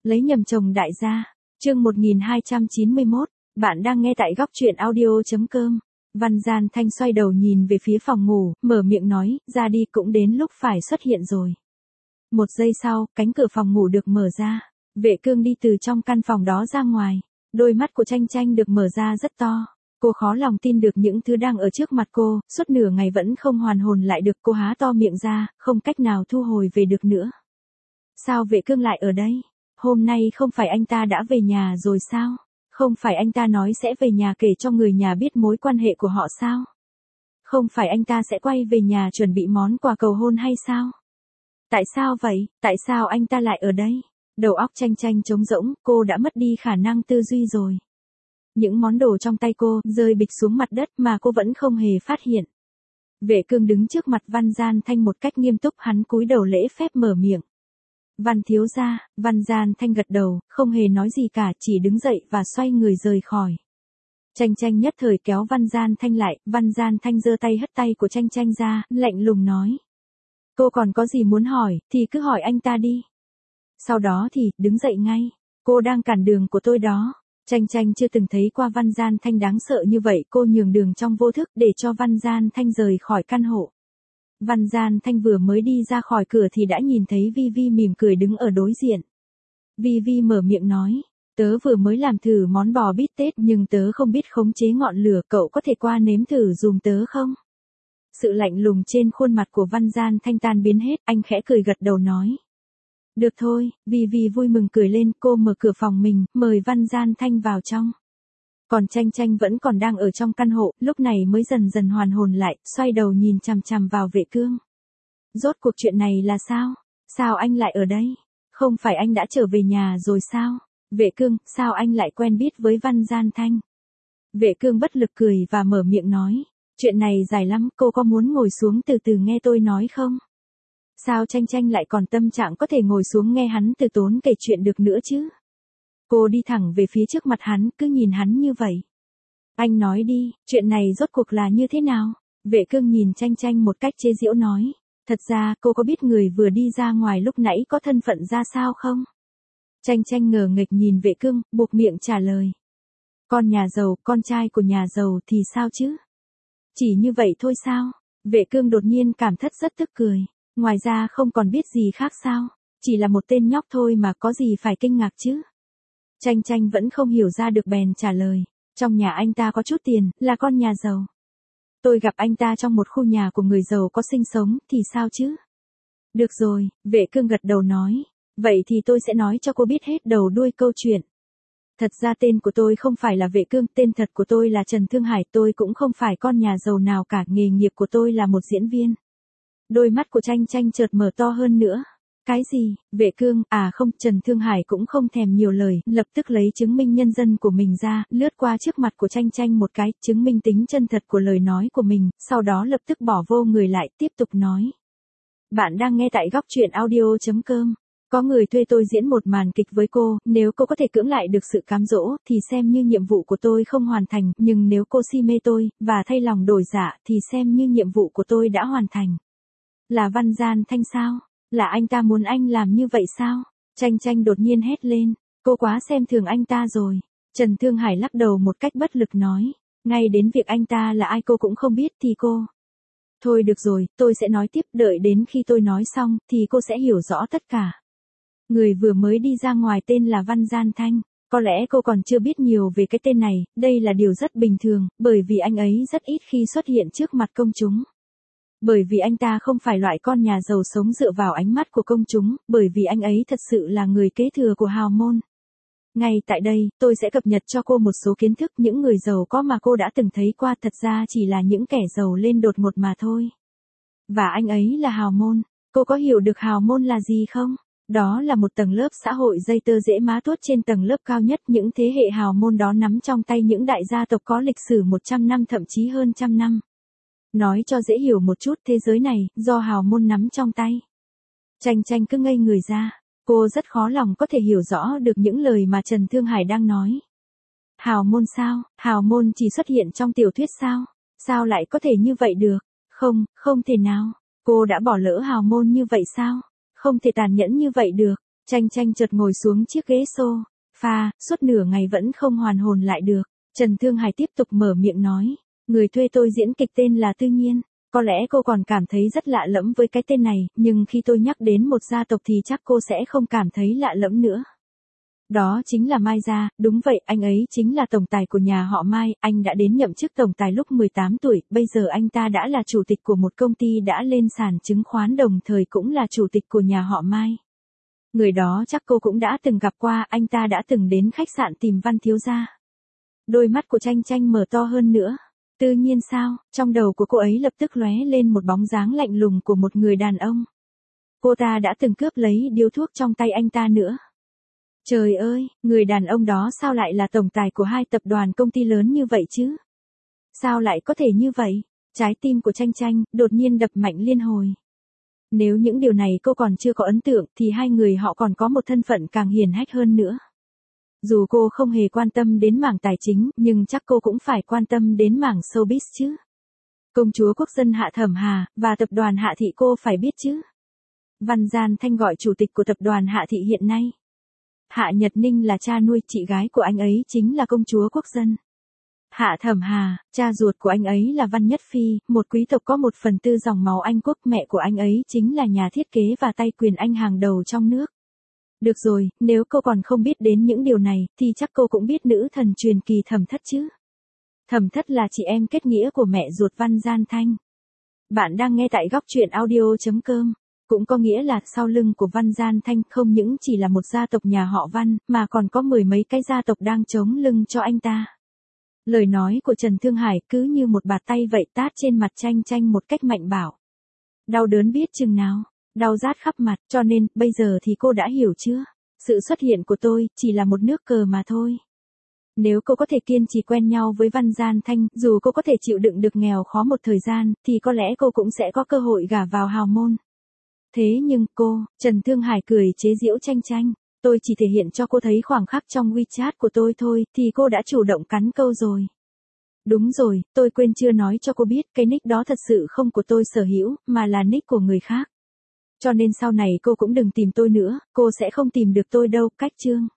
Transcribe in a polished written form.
Lấy nhầm chồng đại gia. Chương 1291, bạn đang nghe tại góc truyện audio.com. Văn Gian Thanh xoay đầu nhìn về phía phòng ngủ, mở miệng nói, ra đi cũng đến lúc phải xuất hiện rồi. Một giây sau, cánh cửa phòng ngủ được mở ra. Vệ Cương đi từ trong căn phòng đó ra ngoài. Đôi mắt của Tranh Tranh được mở ra rất to. Cô khó lòng tin được những thứ đang ở trước mặt cô, suốt nửa ngày vẫn không hoàn hồn lại được. Cô há to miệng ra, không cách nào thu hồi về được nữa. Sao Vệ Cương lại ở đây? Hôm nay không phải anh ta đã về nhà rồi sao? Không phải anh ta nói sẽ về nhà kể cho người nhà biết mối quan hệ của họ sao? Không phải anh ta sẽ quay về nhà chuẩn bị món quà cầu hôn hay sao? Tại sao vậy? Tại sao anh ta lại ở đây? Đầu óc Tranh Tranh trống rỗng, cô đã mất đi khả năng tư duy rồi. Những món đồ trong tay cô rơi bịch xuống mặt đất mà cô vẫn không hề phát hiện. Vệ Cương đứng trước mặt Văn Gian Thanh một cách nghiêm túc, hắn cúi đầu lễ phép mở miệng. Văn thiếu gia. Văn Gian Thanh gật đầu, không hề nói gì cả, chỉ đứng dậy và xoay người rời khỏi. Tranh Tranh nhất thời kéo Văn Gian Thanh lại, Văn Gian Thanh giơ tay hất tay của Tranh Tranh ra, lạnh lùng nói. Cô còn có gì muốn hỏi, thì cứ hỏi anh ta đi. Sau đó thì, đứng dậy ngay. Cô đang cản đường của tôi đó. Tranh Tranh chưa từng thấy qua Văn Gian Thanh đáng sợ như vậy, cô nhường đường trong vô thức để cho Văn Gian Thanh rời khỏi căn hộ. Văn Gian Thanh vừa mới đi ra khỏi cửa thì đã nhìn thấy Vi Vi mỉm cười đứng ở đối diện. Vi Vi mở miệng nói, tớ vừa mới làm thử món bò bít tết nhưng tớ không biết khống chế ngọn lửa, cậu có thể qua nếm thử dùm tớ không? Sự lạnh lùng trên khuôn mặt của Văn Gian Thanh tan biến hết, anh khẽ cười gật đầu nói. Được thôi, Vi Vi vui mừng cười lên, cô mở cửa phòng mình, mời Văn Gian Thanh vào trong. Còn Tranh Tranh vẫn còn đang ở trong căn hộ, lúc này mới dần dần hoàn hồn lại, xoay đầu nhìn chằm chằm vào Vệ Cương. Rốt cuộc chuyện này là sao? Sao anh lại ở đây? Không phải anh đã trở về nhà rồi sao? Vệ Cương, sao anh lại quen biết với Văn Gian Thanh? Vệ Cương bất lực cười và mở miệng nói. Chuyện này dài lắm, cô có muốn ngồi xuống từ từ nghe tôi nói không? Sao Tranh Tranh lại còn tâm trạng có thể ngồi xuống nghe hắn từ tốn kể chuyện được nữa chứ? Cô đi thẳng về phía trước mặt hắn, cứ nhìn hắn như vậy. Anh nói đi, chuyện này rốt cuộc là như thế nào? Vệ Cương nhìn Tranh Tranh một cách chế giễu nói. Thật ra, cô có biết người vừa đi ra ngoài lúc nãy có thân phận ra sao không? Tranh Tranh ngờ nghịch nhìn Vệ Cương, buộc miệng trả lời. Con nhà giàu, con trai của nhà giàu thì sao chứ? Chỉ như vậy thôi sao? Vệ Cương đột nhiên cảm thất rất tức cười. Ngoài ra không còn biết gì khác sao? Chỉ là một tên nhóc thôi mà có gì phải kinh ngạc chứ? Tranh Tranh vẫn không hiểu ra được bèn trả lời. Trong nhà anh ta có chút tiền, là con nhà giàu. Tôi gặp anh ta trong một khu nhà của người giàu có sinh sống, thì sao chứ? Được rồi, Vệ Cương gật đầu nói. Vậy thì tôi sẽ nói cho cô biết hết đầu đuôi câu chuyện. Thật ra tên của tôi không phải là Vệ Cương, tên thật của tôi là Trần Thương Hải, tôi cũng không phải con nhà giàu nào cả, nghề nghiệp của tôi là một diễn viên. Đôi mắt của Tranh Tranh chợt mở to hơn nữa. Cái gì? Vệ Cương, à không, Trần Thương Hải cũng không thèm nhiều lời, lập tức lấy chứng minh nhân dân của mình ra, lướt qua trước mặt của Tranh Tranh một cái, chứng minh tính chân thật của lời nói của mình, sau đó lập tức bỏ vô người lại, tiếp tục nói. Bạn đang nghe tại góc truyện audio.com. Có người thuê tôi diễn một màn kịch với cô, nếu cô có thể cưỡng lại được sự cám dỗ, thì xem như nhiệm vụ của tôi không hoàn thành, nhưng nếu cô si mê tôi, và thay lòng đổi dạ, thì xem như nhiệm vụ của tôi đã hoàn thành. Là Văn Gian Thanh sao? Là anh ta muốn anh làm như vậy sao? Tranh Tranh đột nhiên hét lên, cô quá xem thường anh ta rồi. Trần Thương Hải lắc đầu một cách bất lực nói, ngay đến việc anh ta là ai cô cũng không biết thì cô. Thôi được rồi, tôi sẽ nói tiếp, đợi đến khi tôi nói xong, thì cô sẽ hiểu rõ tất cả. Người vừa mới đi ra ngoài tên là Văn Gian Thanh, có lẽ cô còn chưa biết nhiều về cái tên này, đây là điều rất bình thường, bởi vì anh ấy rất ít khi xuất hiện trước mặt công chúng. Bởi vì anh ta không phải loại con nhà giàu sống dựa vào ánh mắt của công chúng, bởi vì anh ấy thật sự là người kế thừa của hào môn. Ngay tại đây, tôi sẽ cập nhật cho cô một số kiến thức những người giàu có mà cô đã từng thấy qua, thật ra chỉ là những kẻ giàu lên đột ngột mà thôi. Và anh ấy là hào môn. Cô có hiểu được hào môn là gì không? Đó là một tầng lớp xã hội dây tơ dễ má tuốt trên tầng lớp cao nhất, những thế hệ hào môn đó nắm trong tay những đại gia tộc có lịch sử 100 năm thậm chí hơn trăm năm. Nói cho dễ hiểu một chút, thế giới này, do hào môn nắm trong tay. Tranh Tranh cứ ngây người ra, cô rất khó lòng có thể hiểu rõ được những lời mà Trần Thương Hải đang nói. Hào môn sao? Hào môn chỉ xuất hiện trong tiểu thuyết sao? Sao lại có thể như vậy được? Không, không thể nào. Cô đã bỏ lỡ hào môn như vậy sao? Không thể tàn nhẫn như vậy được. Tranh Tranh chợt ngồi xuống chiếc ghế sofa, suốt nửa ngày vẫn không hoàn hồn lại được. Trần Thương Hải tiếp tục mở miệng nói, người thuê tôi diễn kịch tên là Tư Nhiên. Có lẽ cô còn cảm thấy rất lạ lẫm với cái tên này, nhưng khi tôi nhắc đến một gia tộc thì chắc cô sẽ không cảm thấy lạ lẫm nữa. Đó chính là Mai gia, đúng vậy, anh ấy chính là tổng tài của nhà họ Mai, anh đã đến nhậm chức tổng tài lúc 18 tuổi, bây giờ anh ta đã là chủ tịch của một công ty đã lên sàn chứng khoán đồng thời cũng là chủ tịch của nhà họ Mai. Người đó chắc cô cũng đã từng gặp qua, anh ta đã từng đến khách sạn tìm Văn thiếu gia. Đôi mắt của Tranh Tranh mở to hơn nữa. Tự nhiên sao, trong đầu của cô ấy lập tức lóe lên một bóng dáng lạnh lùng của một người đàn ông. Cô ta đã từng cướp lấy điếu thuốc trong tay anh ta nữa. Trời ơi, người đàn ông đó sao lại là tổng tài của hai tập đoàn công ty lớn như vậy chứ? Sao lại có thể như vậy? Trái tim của Tranh Tranh đột nhiên đập mạnh liên hồi. Nếu những điều này cô còn chưa có ấn tượng thì hai người họ còn có một thân phận càng hiển hách hơn nữa. Dù cô không hề quan tâm đến mảng tài chính, nhưng chắc cô cũng phải quan tâm đến mảng showbiz chứ. Công chúa quốc dân Hạ Thẩm Hà, và tập đoàn Hạ Thị cô phải biết chứ. Văn Gian Thanh gọi chủ tịch của tập đoàn Hạ Thị hiện nay. Hạ Nhật Ninh là cha nuôi, chị gái của anh ấy chính là công chúa quốc dân. Hạ Thẩm Hà, cha ruột của anh ấy là Văn Nhất Phi, một quý tộc có 1/4 dòng máu Anh quốc, mẹ của anh ấy chính là nhà thiết kế và tay quyền Anh hàng đầu trong nước. Được rồi, nếu cô còn không biết đến những điều này, thì chắc cô cũng biết nữ thần truyền kỳ Thẩm Thất chứ. Thẩm Thất là chị em kết nghĩa của mẹ ruột Văn Gian Thanh. Bạn đang nghe tại góc truyện audio.com. Cũng có nghĩa là sau lưng của Văn Gian Thanh không những chỉ là một gia tộc nhà họ Văn, mà còn có mười mấy cái gia tộc đang chống lưng cho anh ta. Lời nói của Trần Thương Hải cứ như một bạt tay vậy tát trên mặt Tranh Tranh một cách mạnh bạo. Đau đớn biết chừng nào, đau rát khắp mặt, cho nên, bây giờ thì cô đã hiểu chưa? Sự xuất hiện của tôi, chỉ là một nước cờ mà thôi. Nếu cô có thể kiên trì quen nhau với Văn Gian Thanh, dù cô có thể chịu đựng được nghèo khó một thời gian, thì có lẽ cô cũng sẽ có cơ hội gả vào hào môn. Thế nhưng cô, Trần Thương Hải cười chế giễu Tranh Tranh, tôi chỉ thể hiện cho cô thấy khoảng khắc trong WeChat của tôi thôi, thì cô đã chủ động cắn câu rồi. Đúng rồi, tôi quên chưa nói cho cô biết, cái nick đó thật sự không của tôi sở hữu, mà là nick của người khác. Cho nên sau này cô cũng đừng tìm tôi nữa, cô sẽ không tìm được tôi đâu, cách chương.